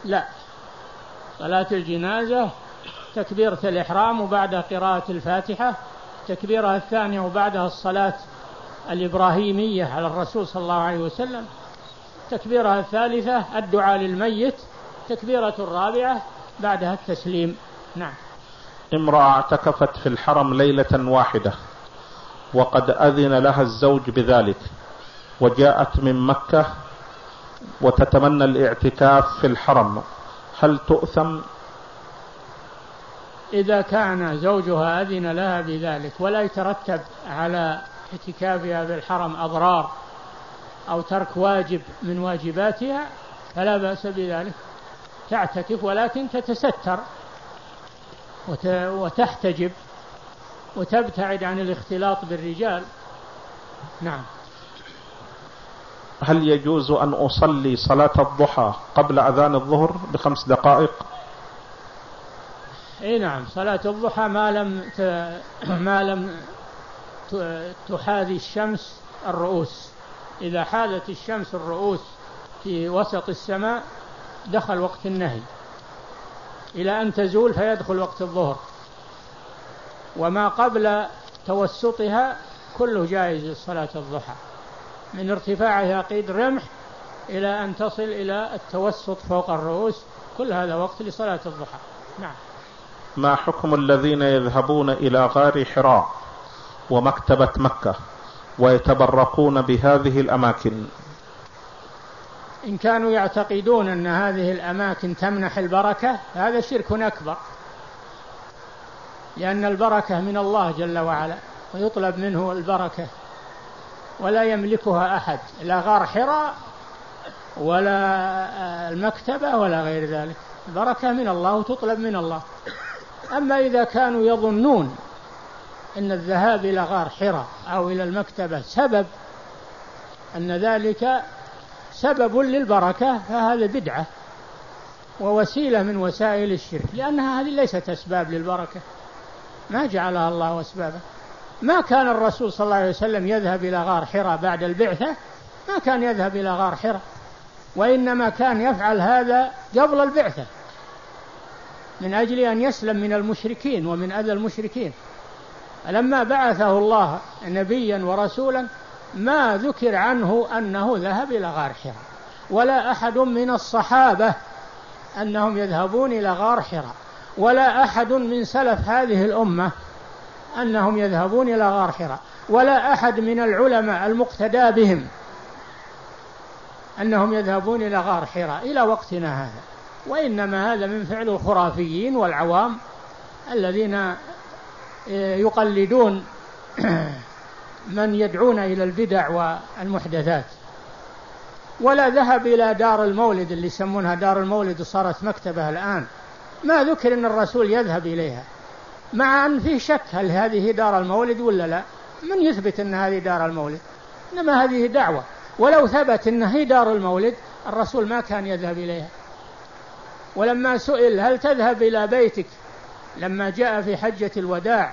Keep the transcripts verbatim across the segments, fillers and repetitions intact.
لا، صلاة الجنازة تكبيرة الإحرام وبعدها قراءة الفاتحة، تكبيرها الثانية وبعدها الصلاة الإبراهيمية على الرسول صلى الله عليه وسلم، تكبيرها الثالثة الدعاء للميت، تكبيرة الرابعة بعدها التسليم. نعم. امرأة اعتكفت في الحرم ليلة واحدة وقد أذن لها الزوج بذلك، وجاءت من مكة وتتمنى الاعتكاف في الحرم، هل تؤثم؟ إذا كان زوجها أذن لها بذلك ولا يترتب على اعتكافها بالحرم أضرار أو ترك واجب من واجباتها فلا بأس بذلك، تعتكف ولكن تتستر وتحتجب وتبتعد عن الاختلاط بالرجال. نعم. هل يجوز أن أصلي صلاة الضحى قبل أذان الظهر بخمس دقائق؟ اي نعم، صلاة الضحى ما لم ت... ما لم تحاذي الشمس الرؤوس. إذا حاذت الشمس الرؤوس في وسط السماء دخل وقت النهي إلى أن تزول فيدخل وقت الظهر، وما قبل توسطها كله جائز صلاة الضحى، من ارتفاعها قيد رمح إلى أن تصل إلى التوسط فوق الرؤوس، كل هذا وقت لصلاة الضحى. نعم. ما حكم الذين يذهبون إلى غار حراء ومكتبة مكة ويتبركون بهذه الأماكن؟ إن كانوا يعتقدون أن هذه الأماكن تمنح البركة هذا شرك أكبر، لأن البركة من الله جل وعلا ويطلب منه البركة ولا يملكها أحد، لا غار حراء ولا المكتبة ولا غير ذلك، البركة من الله وتطلب من الله. أما إذا كانوا يظنون أن الذهاب إلى غار حراء أو إلى المكتبة سبب أن ذلك سبب للبركة فهذا بدعة ووسيلة من وسائل الشرك، لأنها هذه ليست أسباب للبركة، ما جعلها الله أسبابا. ما كان الرسول صلى الله عليه وسلم يذهب إلى غار حراء بعد البعثة، ما كان يذهب إلى غار حراء، وإنما كان يفعل هذا قبل البعثة من أجل أن يسلم من المشركين ومن أذى المشركين. لما بعثه الله نبيا ورسولا ما ذكر عنه أنه ذهب إلى غار حراء، ولا أحد من الصحابة أنهم يذهبون إلى غار حراء، ولا أحد من سلف هذه الأمة أنهم يذهبون إلى غار حراء، ولا أحد من العلماء المقتدى بهم أنهم يذهبون إلى غار حراء إلى وقتنا هذا، وإنما هذا من فعل الخرافيين والعوام الذين يقلدون من يدعون إلى البدع والمحدثات. ولا ذهب إلى دار المولد اللي يسمونها دار المولد وصارت مكتبة الآن، ما ذكر أن الرسول يذهب إليها، مع أن فيه شك هل هذه دار المولد ولا لا، من يثبت أن هذه دار المولد؟ إنما هذه دعوة، ولو ثبت أن هي دار المولد الرسول ما كان يذهب إليها. ولما سئل هل تذهب إلى بيتك لما جاء في حجة الوداع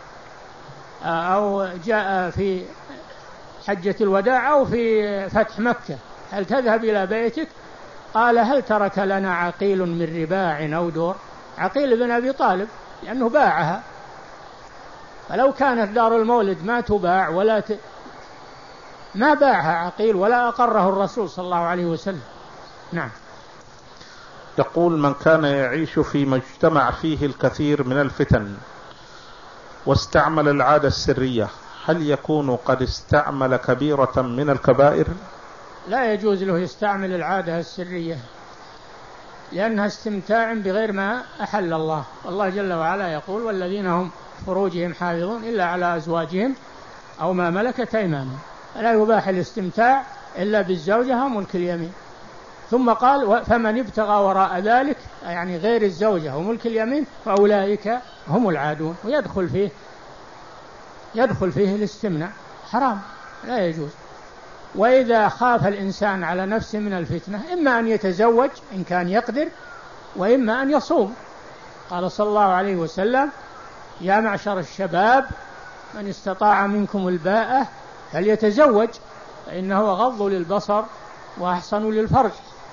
أو جاء في حجة الوداع أو في فتح مكة، هل تذهب إلى بيتك؟ قال هل ترك لنا عقيل من رباع أو دور؟ عقيل بن أبي طالب، لأنه باعها، فلو كانت دار المولد ما تباع ولا ت... ما باعها عقيل ولا أقره الرسول صلى الله عليه وسلم. نعم. يقول من كان يعيش في مجتمع فيه الكثير من الفتن واستعمل العادة السرية، هل يكون قد استعمل كبيرة من الكبائر؟ لا يجوز له يستعمل العادة السرية، لأنها استمتاع بغير ما أحل الله. الله جل وعلا يقول والذين هم فروجهم حافظون إلا على أزواجهم أو ما ملكت أيمانهم، لا يباح الاستمتاع إلا بالزوجة وملك اليمين. ثم قال فمن ابتغى وراء ذلك، يعني غير الزوجة وملك اليمين، فأولئك هم العادون. ويدخل فيه يدخل فيه الاستمناء، حرام لا يجوز. وإذا خاف الإنسان على نفسه من الفتنة إما أن يتزوج إن كان يقدر، وإما أن يصوم. قال صلى الله عليه وسلم يا معشر الشباب من استطاع منكم الباءة فليتزوج فإنه غض للبصر وأحسن للفرج.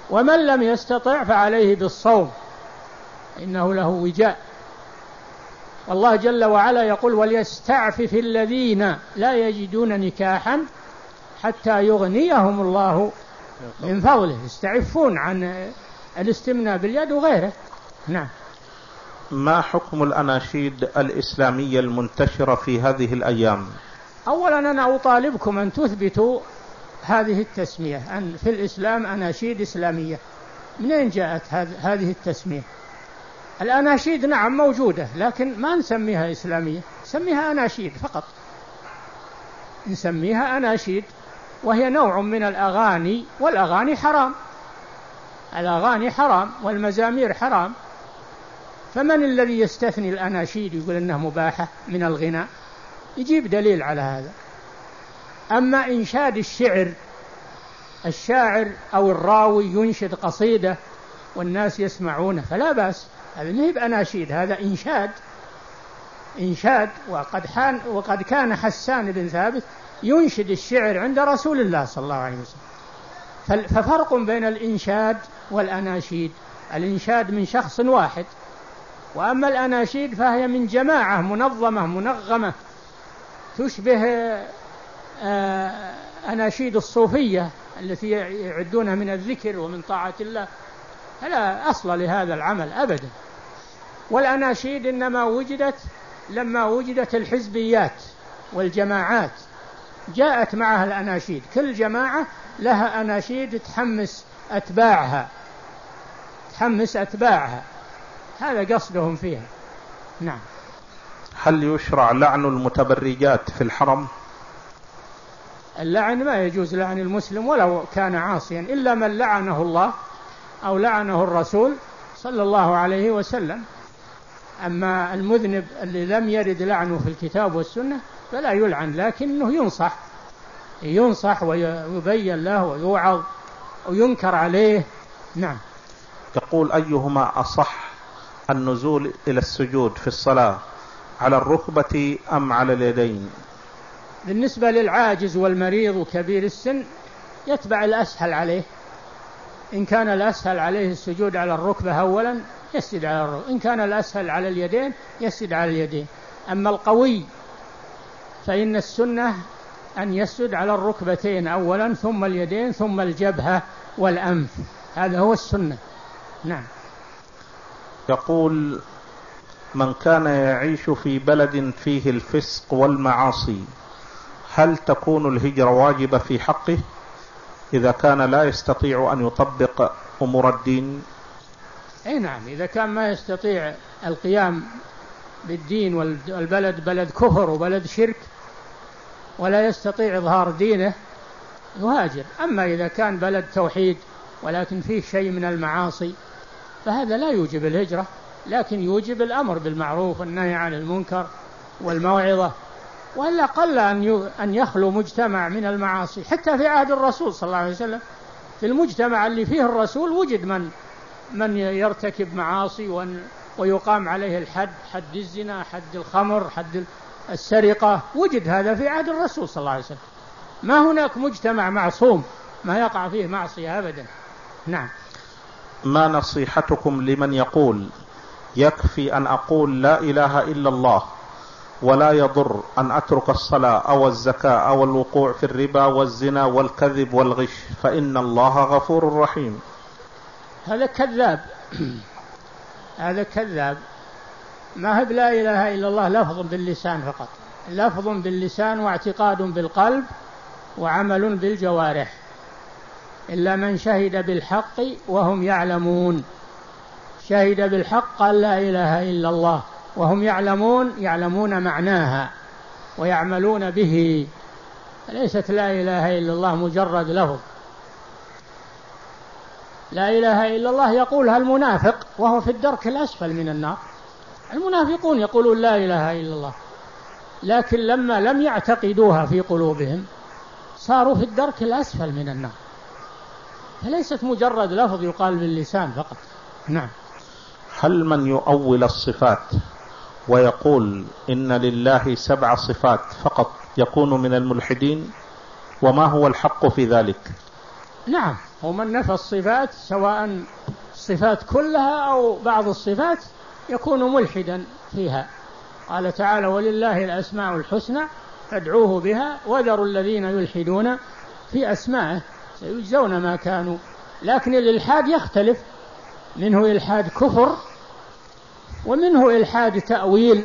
ومن لم يستطع فعليه بالصوم إنه له وجاء. والله جل وعلا يقول وليستعفف الذين لا يجدون نكاحا حتى يغنيهم الله من فضله، يستعفون عن الاستمناء باليد وغيره. نعم. ما حكم الأناشيد الإسلامية المنتشرة في هذه الأيام؟ أولا أنا أطالبكم أن تثبتوا هذه التسمية، أن في الإسلام أناشيد إسلامية. منين جاءت هذه التسمية؟ الأناشيد نعم موجودة، لكن ما نسميها إسلامية، نسميها أناشيد فقط، نسميها أناشيد، وهي نوع من الأغاني، والأغاني حرام، الأغاني حرام والمزامير حرام. فمن الذي يستثني الأناشيد يقول إنها مباحة من الغناء؟ يجيب دليل على هذا. أما إنشاد الشعر، الشاعر أو الراوي ينشد قصيدة والناس يسمعونه فلا بأس، هذا ما هي بأناشيد، هذا إنشاد، إنشاد. وقد, حان وقد كان حسان بن ثابت ينشد الشعر عند رسول الله صلى الله عليه وسلم. ففرق بين الإنشاد والأناشيد، الإنشاد من شخص واحد، وأما الأناشيد فهي من جماعة منظمة منغمة تشبه أناشيد الصوفية التي يعدونها من الذكر ومن طاعة الله، فلا أصل لهذا العمل أبدا. والأناشيد إنما وجدت لما وجدت الحزبيات والجماعات، جاءت معها الأناشيد، كل جماعة لها أناشيد تحمس أتباعها، تحمس أتباعها، هذا قصدهم فيها. نعم. هل يشرع لعن المتبرجات في الحرم؟ اللعن ما يجوز لعن المسلم ولو كان عاصيا، إلا من لعنه الله أو لعنه الرسول صلى الله عليه وسلم. أما المذنب اللي لم يرد لعنه في الكتاب والسنة فلا يلعن، لكنه ينصح، ينصح ويبين له ويوعظ وينكر عليه. نعم. يقول أيهما أصح، النزول إلى السجود في الصلاة على الركبة أم على اليدين؟ بالنسبة للعاجز والمريض وكبير السن يتبع الأسهل عليه، إن كان الأسهل عليه السجود على الركبة أولا يسجد على الركبة، إن كان الأسهل على اليدين يسجد على اليدين. أما القوي فإن السنة أن يسجد على الركبتين أولا ثم اليدين ثم الجبهة والأنف، هذا هو السنة. نعم. يقول من كان يعيش في بلد فيه الفسق والمعاصي هل تكون الهجرة واجبة في حقه إذا كان لا يستطيع أن يطبق أمور الدين؟ أي نعم، إذا كان ما يستطيع القيام بالدين والبلد بلد كفر وبلد شرك ولا يستطيع إظهار دينه يهاجر. أما إذا كان بلد توحيد ولكن فيه شيء من المعاصي فهذا لا يوجب الهجرة، لكن يوجب الأمر بالمعروف والنهي عن المنكر والموعظة. وإلا قل أن يخلو مجتمع من المعاصي، حتى في عهد الرسول صلى الله عليه وسلم في المجتمع اللي فيه الرسول وجد من من يرتكب معاصي ويقام عليه الحد، حد الزنا، حد الخمر، حد السرقة، وجد هذا في عهد الرسول صلى الله عليه وسلم. ما هناك مجتمع معصوم ما يقع فيه معصية أبدا. نعم. ما نصيحتكم لمن يقول يكفي أن أقول لا إله إلا الله ولا يضر أن أترك الصلاة أو الزكاة أو الوقوع في الربا والزنا والكذب والغش فإن الله غفور رحيم؟ هذا كذاب هذا كذاب. ما هي لا إله إلا الله لفظ باللسان فقط، لفظ باللسان واعتقاد بالقلب وعمل بالجوارح، إلا من شهد بالحق وهم يعلمون. شهد بالحق قال لا إله إلا الله وهم يعلمون، يعلمون معناها ويعملون به، ليست لا إله إلا الله مجرد لفظ. لا إله إلا الله يقولها المنافق وهو في الدرك الأسفل من النار. المنافقون يقولون لا إله إلا الله، لكن لما لم يعتقدوها في قلوبهم صاروا في الدرك الأسفل من النار، فليست مجرد لفظ يقال باللسان فقط. نعم. هل من يؤول الصفات ويقول إن لله سبع صفات فقط يكون من الملحدين؟ وما هو الحق في ذلك؟ نعم، هو من نفى الصفات سواء الصفات كلها أو بعض الصفات يكون ملحدا فيها. قال تعالى: ولله الأسماء الحسنى فادعوه بها وذروا الذين يلحدون في أسمائه سيجزون ما كانوا. لكن الإلحاد يختلف، منه إلحاد كفر ومنه إلحاد تأويل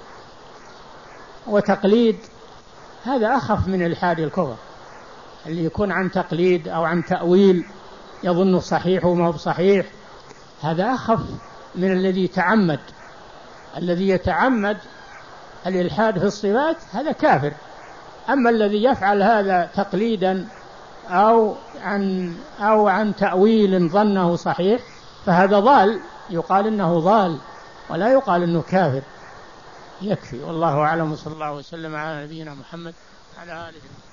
وتقليد، هذا أخف من إلحاد الكفر، اللي يكون عن تقليد أو عن تأويل يظن صحيح وما هو بصحيح، هذا أخف من الذي يتعمد. الذي يتعمد الإلحاد في الصفات هذا كافر. أما الذي يفعل هذا تقليدا أو عن أو عن تأويل ظنه صحيح فهذا ضال، يقال إنه ضال ولا يقال إنه كافر. يكفي، والله أعلم، صلى الله وسلم على نبينا محمد على آله.